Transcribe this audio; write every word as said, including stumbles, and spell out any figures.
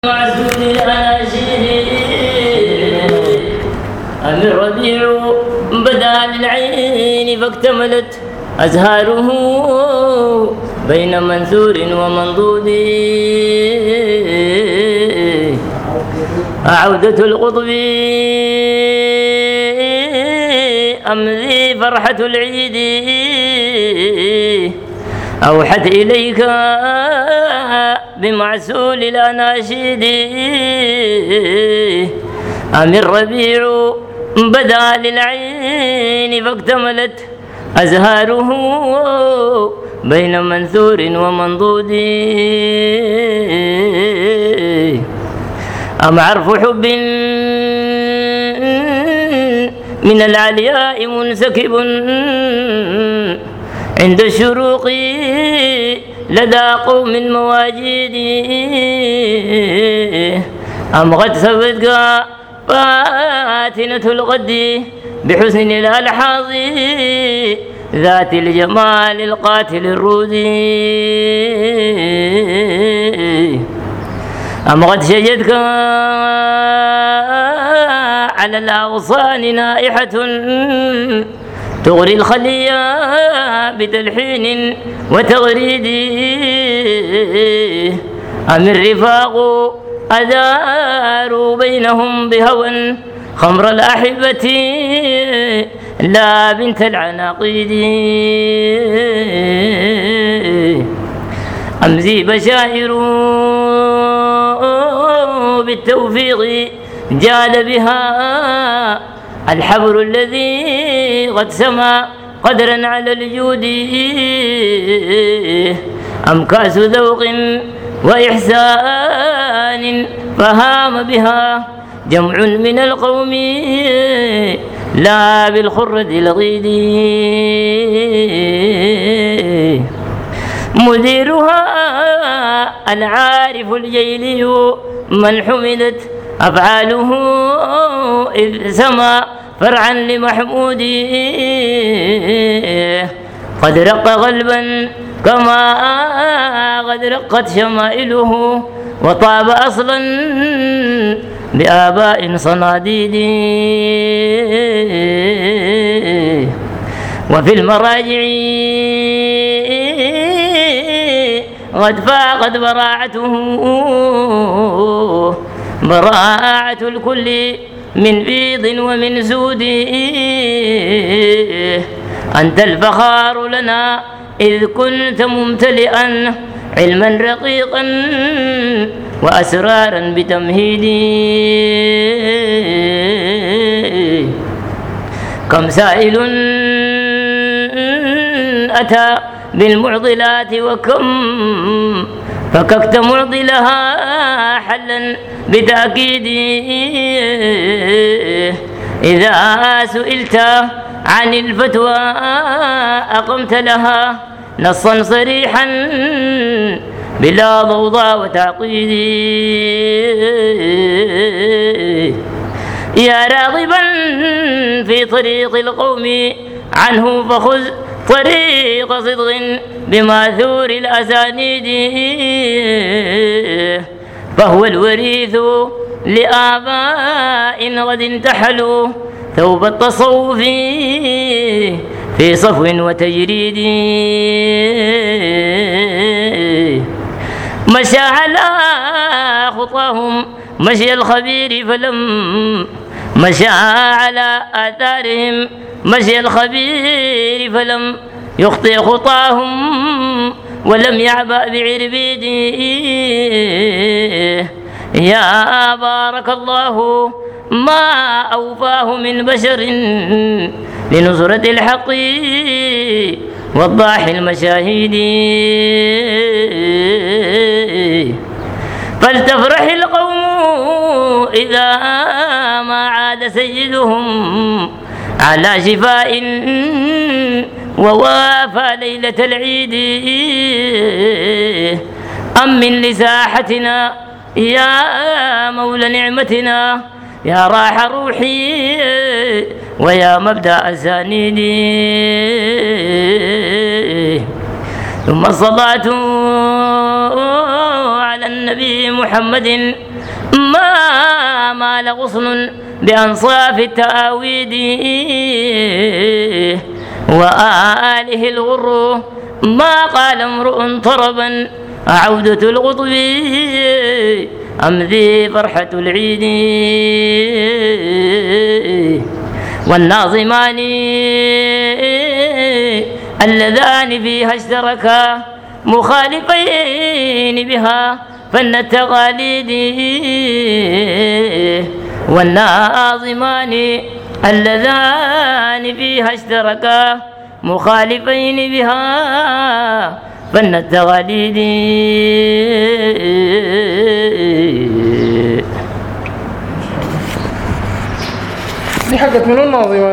معزول الأناشيد أم الربيع بدا للعين فاكتملت أزهاره بين منثور ومنضود عودة القطب أم ذي فرحة العيد أوحت إليك بمعسول الأناشيد أم الربيع بدا للعين فاكتملت أزهاره بين منثور ومنضود أم عرف حب من العلياء منسكب عند الشروق لدى قوم مواجد أم قد سبتك فاتنة الغد بحسن الألحاظ ذات الجمال القاتل الرودي أم قد شجتك على الأغصان نائحة تغري الخلية بتلحين وتغريد أم الرفاق أداروا بينهم بهوى خمر الأحبة لا بنت العناقيد أم ذي بشائر بالتوفيق جاد بها الحبر الذي قد سما قدرا على الجود أم كاس ذوق وإحسان فهام بها جمع من القوم لا بالخرة الغيد مديرها العارف الجيلي من حمدت أفعاله إذ سما فرعا لمحمود قد رق قلبا كما قد رقت شمائله وطاب أصلا بآباء صناديد وفي المراجع قد فاقت براعته براعة الكل من بيض ومن سود أنت الفخار لنا إذ كنت ممتلئا علما رقيقا وأسرارا بتمهيد كم سائل أتى بالمعضلات وكم فككت معضلها حلا بتأكيد إذا سئلت عن الفتوى أقمت لها نصا صريحا بلا ضوضاء وتعقيد يا راغبا في طريق القوم عنه فخذ طريق صدق بماثور الأسانيد فهو الوريث لآباء غد انتحلوا ثوب التصوف في صفو وتجريد مشى على خطاهم مشي الخبير فلم مشى على آثارهم مشي الخبير فلم يخطئ خطاهم ولم يعبأ بعربيد يا بارك الله ما أوفاه من بشر لنصرة الحق وضاح المشاهد فلتفرح القوم إذا ما عاد سيدهم على شفاء ووافى ليلة العيد أمن لساحتنا يا مولى نعمتنا يا راح روحي ويا مبدأ أسانيدي ثم الصلاة على على النبي محمد ما مال غصن بأنصاف التآويد وآله الغر ما قال امرؤ طربا عودة القطب أم ذي فرحة العيد والناظمان اللذان فيها اشتركا مخالفين بها فن التقاليد والناظمان اللذان فيها اشتركا مخالفين بها فن التقاليد. دي حقت من الناظمة.